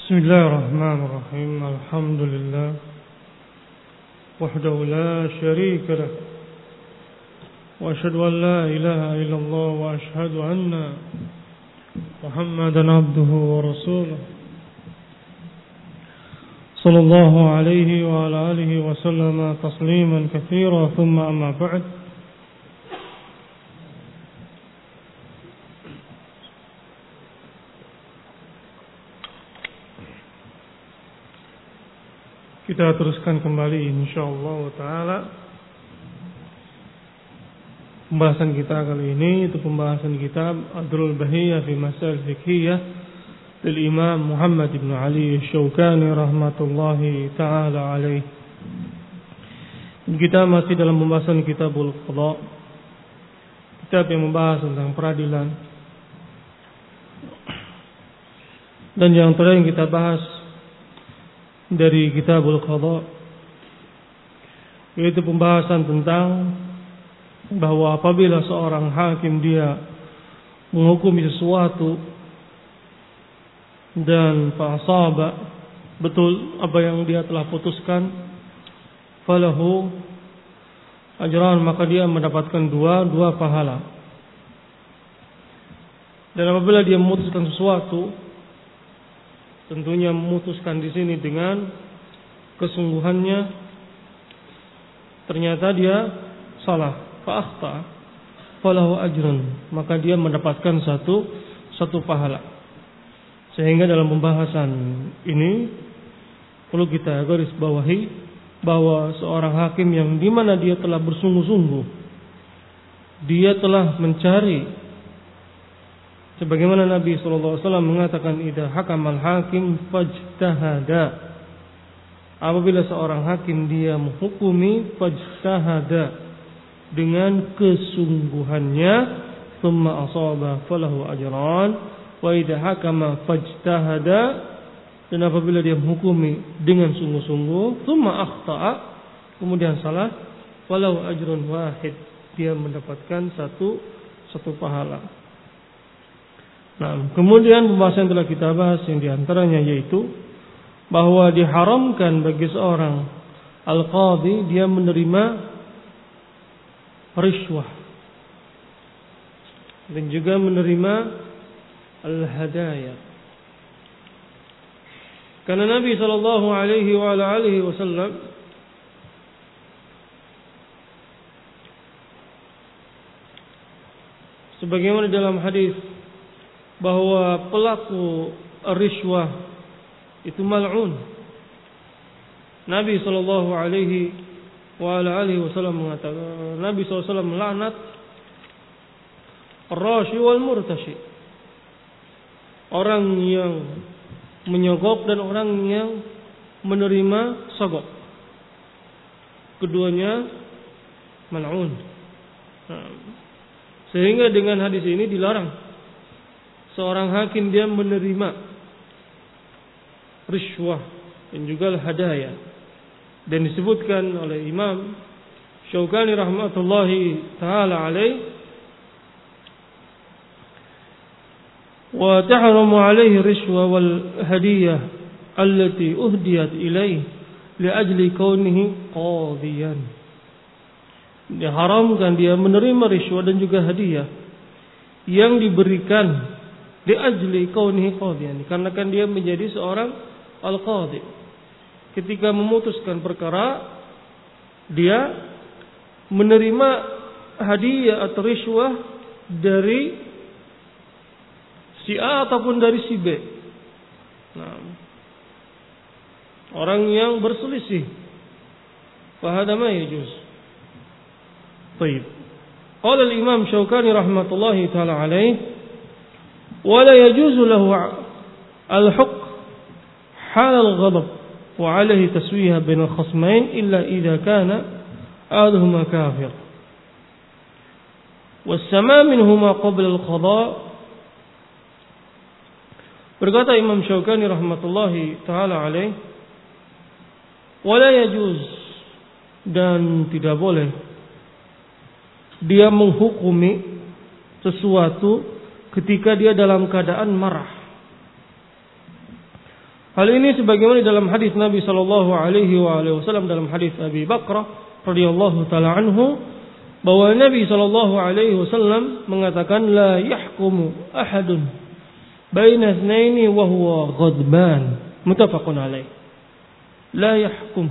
بسم الله الرحمن الرحيم الحمد لله وحده لا شريك له وأشهد أن لا إله إلا الله وأشهد أن محمدا عبده ورسوله صلى الله عليه وعلى آله وسلم تسليما كثيرا ثم أما بعد. Kita teruskan kembali insyaallah ta'ala pembahasan kita kali ini, itu pembahasan kitab Adrul Bahiyah fi Masail Fiqhiyah dari Imam Muhammad ibn Ali Syaukani rahmatullahi ta'ala alaih. Kita masih dalam pembahasan Kitabul Qadha, kitab yang membahas tentang peradilan. Dan yang terakhir yang kita bahas dari Kitabul Qadha yaitu pembahasan tentang bahwa apabila seorang hakim dia menghukumi sesuatu dan fa'asaba betul apa yang dia telah putuskan, falahu ajran, maka dia mendapatkan dua pahala. Dan apabila dia memutuskan sesuatu, tentunya memutuskan di sini dengan kesungguhannya, ternyata dia salah, fa'akhta, falahu ajrun, maka dia mendapatkan satu pahala. Sehingga dalam pembahasan ini perlu kita garis bawahi bahwa seorang hakim yang dimana dia telah bersungguh-sungguh, dia telah mencari, sebagaimana Nabi SAW mengatakan, idza hakamal hakim fajtahada. Apabila seorang hakim dia menghukumi, fajtahada, dengan kesungguhannya, thumma asaba falahu ajran, wa idza hakama fajtahada, dan apabila dia menghukumi dengan sungguh-sungguh, thumma akhta'a, kemudian salah, falahu ajrun wahid, dia mendapatkan satu pahala. Nah, kemudian pembahasan telah kita bahas yang diantaranya yaitu bahwa diharamkan bagi seorang al-qadhi dia menerima rishwah dan juga menerima al-hadaya. Karena Nabi sallallahu alaihi wa alihi wasallam sebagaimana dalam hadis bahwa pelaku rishwah itu mal'un. Nabi sallallahu alaihi wa alihi wasallam mengatakan, Nabi sallallahu alaihi wasallam melaknat ar-rashi wal murtashi, orang yang menyogok dan orang yang menerima sogok. Keduanya mal'un. Sehingga dengan hadis ini dilarang seorang hakim dia menerima rishwah dan juga hadaya. Dan disebutkan oleh Imam Syaukani rahmatullahi ta'ala alaih, wa tahramu alaihi rishwa wal hadiyah allati uhdiyat ilaih liajli kaunihi qadhiyan. Diharamkan dia menerima rishwa dan juga hadiah yang diberikan liajli kaunihi qadhiyan, karena kan dia menjadi seorang al-qadhi. Ketika memutuskan perkara, dia menerima hadiah atau rishwah dari si A ataupun dari si B. Nah, orang yang berselisih, fahada ma yajuz. Baik. Qala al-Imam Syaukani rahmatullahi taala alaih, ولا يجوز له الحق حال الغضب وعليه تسويها بين الخصمين إلا إذا كان أحدهما كافر والسماع منهما قبل القضاء. Berkata Imam Syaukani rahmatullahi taala alaih, wala yajuz, dan tidak boleh dia menghukumi sesuatu ketika dia dalam keadaan marah. Hal ini sebagaimana dalam hadis Nabi sallallahu alaihi wasallam, dalam hadis Abi Bakrah radhiyallahu taala anhu, bahwa Nabi sallallahu alaihi wasallam mengatakan la yahkumu ahadun baina itsnaini wa huwa ghadban, muttafaqun alaih. La yahkum,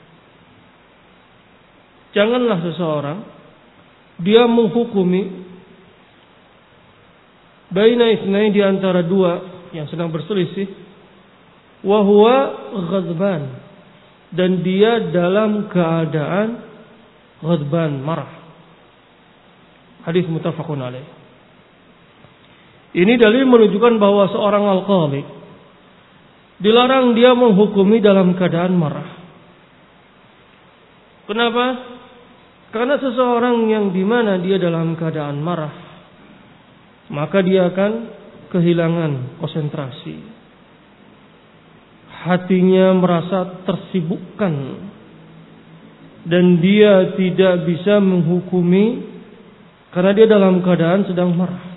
janganlah seseorang dia menghukumi baina itsnaini, di antara dua yang sedang berselisih, wa huwa ghadban, dan dia dalam keadaan ghadban, marah. Hadis muttafaqun alaih. Ini dalil menunjukkan bahwa seorang al-qadhi dilarang dia menghukumi dalam keadaan marah. Kenapa? Karena seseorang yang dimana dia dalam keadaan marah, maka dia akan kehilangan konsentrasi. Hatinya merasa tersibukkan dan dia tidak bisa menghukumi karena dia dalam keadaan sedang marah.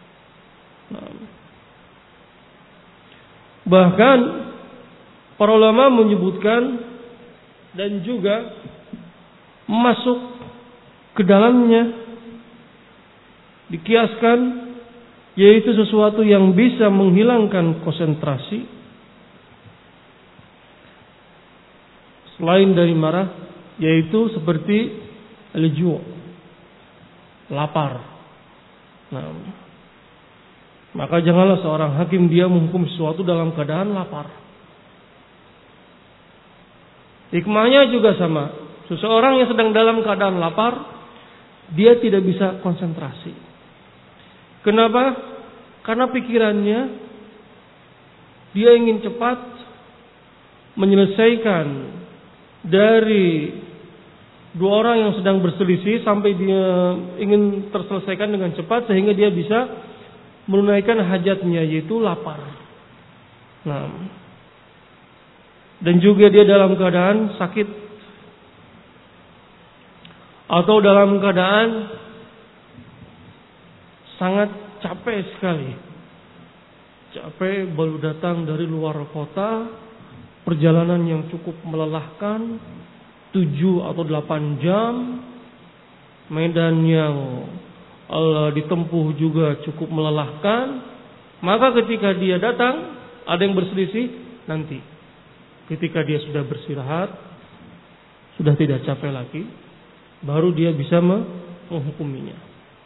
Bahkan para ulama menyebutkan dan juga masuk ke dalamnya, dikiaskan, yaitu sesuatu yang bisa menghilangkan konsentrasi selain dari marah, yaitu seperti al-ju', lapar. Maka janganlah seorang hakim dia menghukum sesuatu dalam keadaan lapar. Hikmahnya juga sama. Seseorang yang sedang dalam keadaan lapar, dia tidak bisa konsentrasi. Kenapa? Karena pikirannya dia ingin cepat menyelesaikan dari dua orang yang sedang berselisih sampai dia ingin terselesaikan dengan cepat sehingga dia bisa menunaikan hajatnya, yaitu lapar. Dan juga dia dalam keadaan sakit atau dalam keadaan sangat capek sekali. Capek, baru datang dari luar kota, perjalanan yang cukup melelahkan, 7 atau 8 jam, medan yang ditempuh juga cukup melelahkan. Maka ketika dia datang, ada yang berselisih, nanti ketika dia sudah beristirahat, sudah tidak capek lagi, baru dia bisa menghukuminya.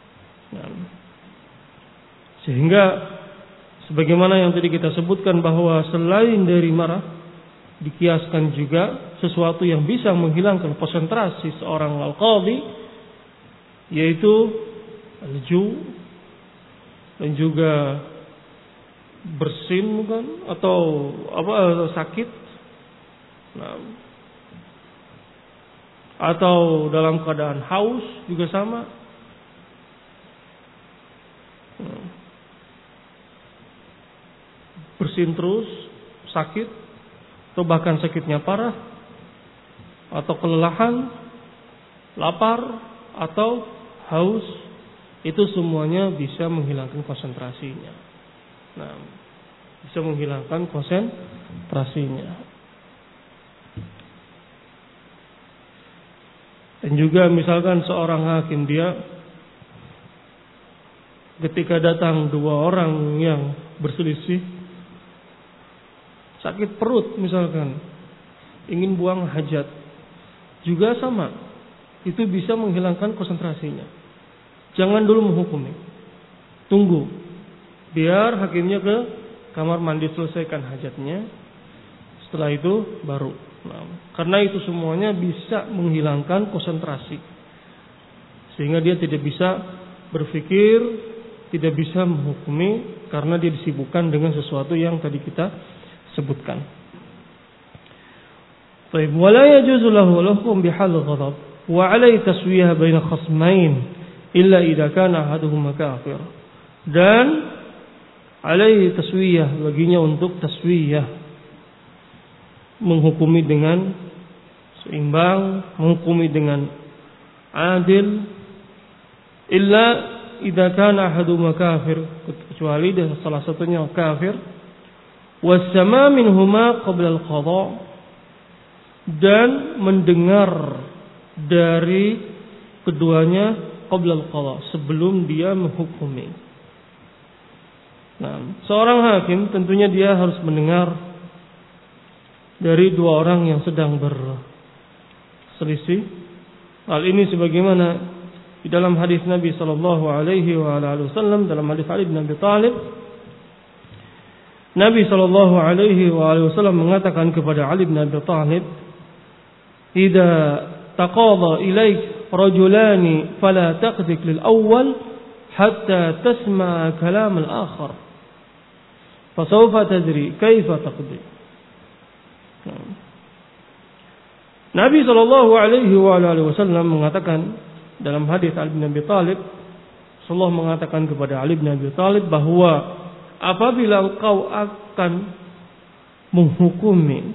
Sehingga sebagaimana yang tadi kita sebutkan, bahwa selain dari marah, dikiaskan juga sesuatu yang bisa menghilangkan konsentrasi seorang al-qadhi, yaitu al-ju' dan juga bersin kan, atau sakit, atau dalam keadaan haus juga sama. Bersin terus, sakit, atau bahkan sakitnya parah, atau kelelahan, lapar, atau haus, itu semuanya bisa menghilangkan konsentrasinya. Bisa menghilangkan konsentrasinya. Dan juga misalkan seorang hakim, dia ketika datang dua orang yang berselisih, sakit perut misalkan, ingin buang hajat, juga sama, itu bisa menghilangkan konsentrasinya. Jangan dulu menghukumi, tunggu biar hakimnya ke kamar mandi selesaikan hajatnya, setelah itu baru. Karena itu semuanya bisa menghilangkan konsentrasi, sehingga dia tidak bisa berpikir, tidak bisa menghukumi, karena dia disibukkan dengan sesuatu yang tadi kita sebutkan. Baik, wala yajuzu lahu al-hukm bihal ghadab wa alai taswiyah baina khasmain illa idza kana ahaduhuma kafir. Dan alaihi taswiyah, baginya untuk taswiyah, menghukumi dengan seimbang, menghukumi dengan adil, illa idza kana ahaduhuma kafir, kecuali salah satunya kafir, Wassama minhuma qabla al-qadha, dan mendengar dari keduanya qabla al-qadha, sebelum dia menghukumi. Nah, seorang hakim tentunya dia harus mendengar dari dua orang yang sedang berselisih. Hal ini sebagaimana di dalam hadis Nabi sallallahu alaihi wasallam, dalam hadis Ali bin Abi Thalib, Nabi sallallahu alaihi wasallam mengatakan kepada Ali bin Abi Thalib, "Idza taqadha ilaik rajulani fala taqdik lil awwal hatta tasma' kalam al-akhar. Fasawfa tadri kaifa taqdi." Nabi sallallahu alaihi wasallam mengatakan dalam hadis Ali bin Abi Thalib, Rasulullah mengatakan kepada Ali bin Abi Thalib bahwa apabila engkau akan menghukumi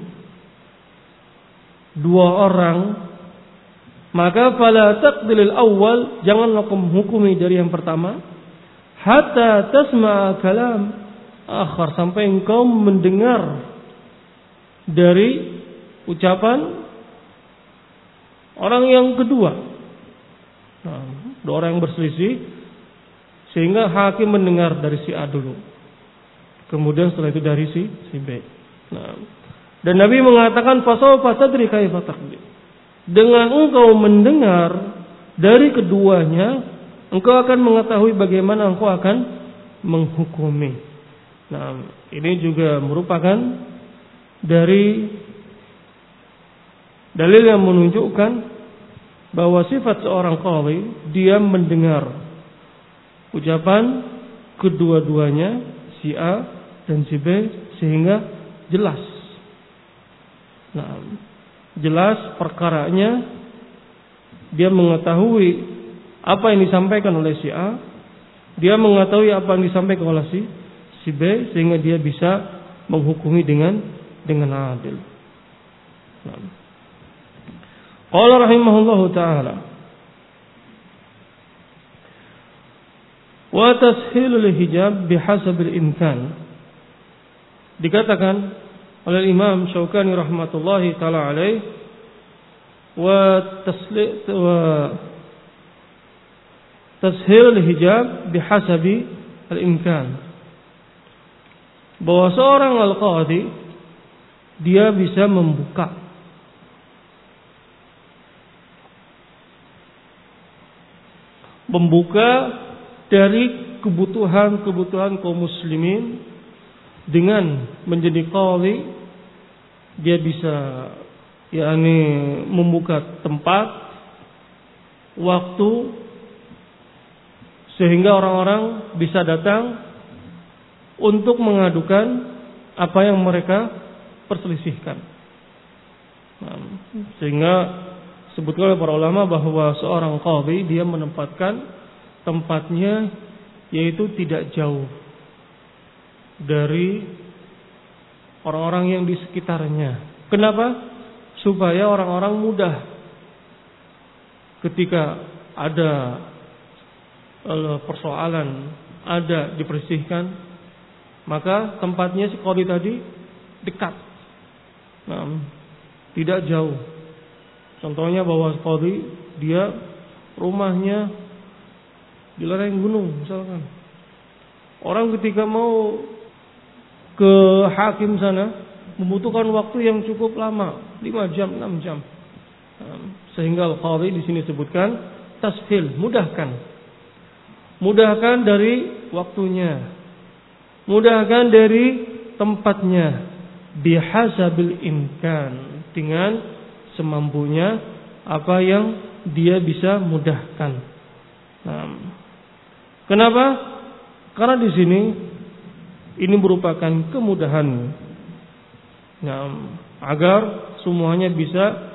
dua orang, maka fala taqdilil awal, janganlah kau menghukumi dari yang pertama, hatta tasma'a kalam akhar, sampai engkau mendengar dari ucapan orang yang kedua. Nah, dua orang yang berselisih, sehingga hakim mendengar dari si A dulu, kemudian setelah itu dari si B. Nah, dan Nabi mengatakan fasawfa tadri kaifa taqdi. Dengan engkau mendengar dari keduanya, engkau akan mengetahui bagaimana engkau akan menghukumi. Nah, ini juga merupakan dari dalil yang menunjukkan bahwa sifat seorang qadhi, dia mendengar ucapan kedua-duanya, si A dan si B, sehingga jelas. Nah, jelas perkaranya, dia mengetahui apa yang disampaikan oleh si A, dia mengetahui apa yang disampaikan oleh si B, sehingga dia bisa menghukumi dengan adil. Nah, qala rahimahullahu ta'ala, wa tashilul hijab bihasabil imkan. Dikatakan oleh Imam Syaukani rahmatullahi ta'ala alaih, wa tashilul hijab bihasabi al-imkan, bahwa seorang al-qadhi dia bisa membuka dari kebutuhan kaum muslimin dengan menjadi qadhi. Dia bisa membuka tempat, waktu, sehingga orang-orang bisa datang untuk mengadukan apa yang mereka perselisihkan. Nah, sehingga sebutkan oleh para ulama bahwa seorang qadhi dia menempatkan tempatnya yaitu tidak jauh dari orang-orang yang di sekitarnya. Kenapa? Supaya orang-orang mudah ketika ada persoalan, ada dipersihkan, maka tempatnya si qadhi tadi dekat, nah, tidak jauh. Contohnya bahwa qadhi dia rumahnya di lereng gunung misalkan. Orang ketika mau ke hakim sana membutuhkan waktu yang cukup lama, 5 jam, 6 jam. Sehingga al-qadhi di sini sebutkan tashil, mudahkan. Mudahkan dari waktunya, mudahkan dari tempatnya, bihasabil imkan, dengan semampunya apa yang dia bisa mudahkan. Nah, kenapa? Karena di sini ini merupakan kemudahan, nah, agar semuanya bisa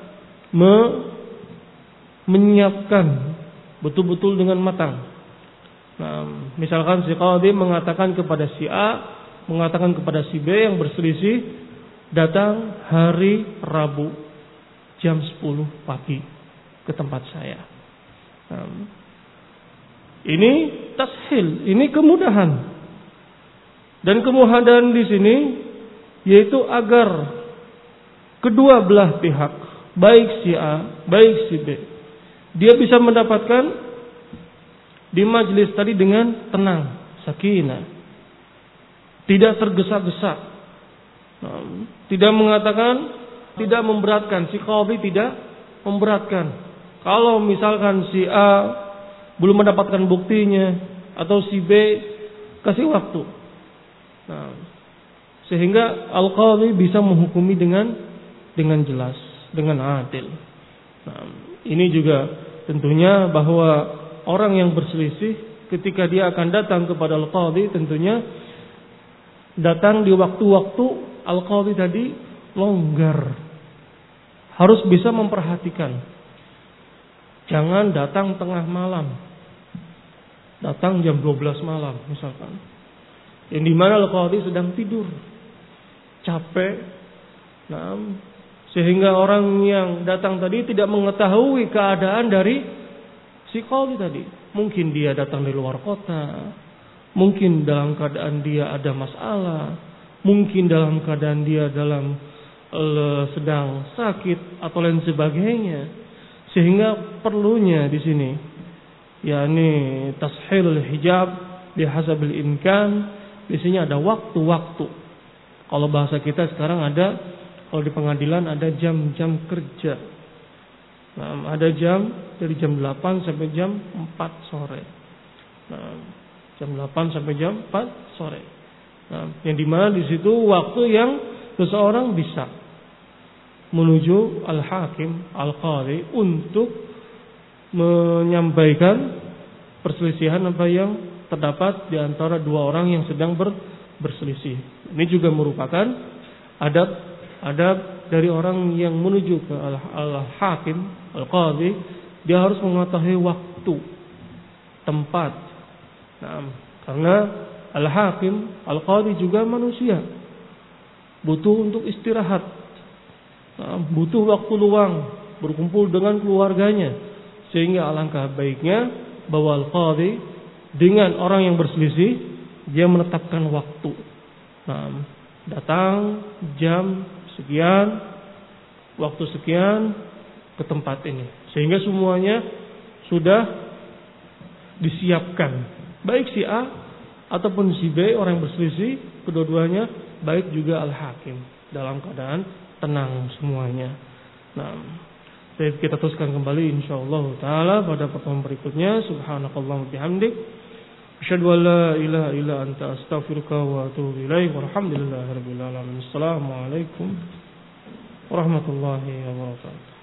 menyiapkan betul-betul dengan matang. Nah, misalkan si qadhi mengatakan kepada si A, mengatakan kepada si B yang berselisih, datang hari Rabu jam 10 pagi ke tempat saya. Nah, ini tashil, ini kemudahan. Dan kemudahan di sini yaitu agar kedua belah pihak, baik si A, baik si B, dia bisa mendapatkan di majelis tadi dengan tenang, sakinah, tidak tergesa-gesa, tidak mengatakan, tidak memberatkan. Si qadhi tidak memberatkan. Kalau misalkan si A belum mendapatkan buktinya atau si B, kasih waktu. Sehingga al-qadhi bisa menghukumi dengan jelas, dengan adil. Ini juga tentunya bahwa orang yang berselisih ketika dia akan datang kepada al-qadhi, tentunya datang di waktu-waktu al-qadhi tadi longgar. Harus bisa memperhatikan. Jangan datang tengah malam. Datang jam 12 malam misalkan. Yang dimana al-qadhi sedang tidur, capek. Sehingga orang yang datang tadi tidak mengetahui keadaan dari si qadhi tadi. Mungkin dia datang dari luar kota, mungkin dalam keadaan dia ada masalah, mungkin dalam keadaan dia sedang sakit atau lain sebagainya. Sehingga perlunya di sini yakni tashilul hijab bihasabil imkan. Di sini ada waktu-waktu. Kalau bahasa kita sekarang ada, kalau di pengadilan ada jam-jam kerja. Ada jam dari jam 8 sampai jam 4 sore. Jam 8 sampai jam 4 sore. Yang dimana di situ waktu yang seseorang bisa menuju al-hakim, al-qadhi untuk menyampaikan perselisihan apa yang terdapat di antara dua orang yang sedang berselisih. Ini juga merupakan adab dari orang yang menuju ke al-hakim, al-qadhi. Dia harus mengetahui waktu, tempat. Karena al-hakim, al-qadhi juga manusia, butuh untuk istirahat, butuh waktu luang, berkumpul dengan keluarganya. Sehingga alangkah baiknya bahwa al-qadhi dengan orang yang berselisih, dia menetapkan waktu. Datang jam sekian, waktu sekian ke tempat ini. Sehingga semuanya sudah disiapkan. Baik si A ataupun si B, orang yang berselisih, kedua-duanya, baik juga al-hakim, dalam keadaan tenang semuanya. Kita teruskan kembali insyaallah taala pada pertemuan berikutnya. Subhanakallahumma bihamdik, asyhadu an la ilaha illa anta, astaghfiruka wa atubu ilaik. Walhamdulillahirabbil alamin. Assalamualaikum warahmatullahi wabarakatuh.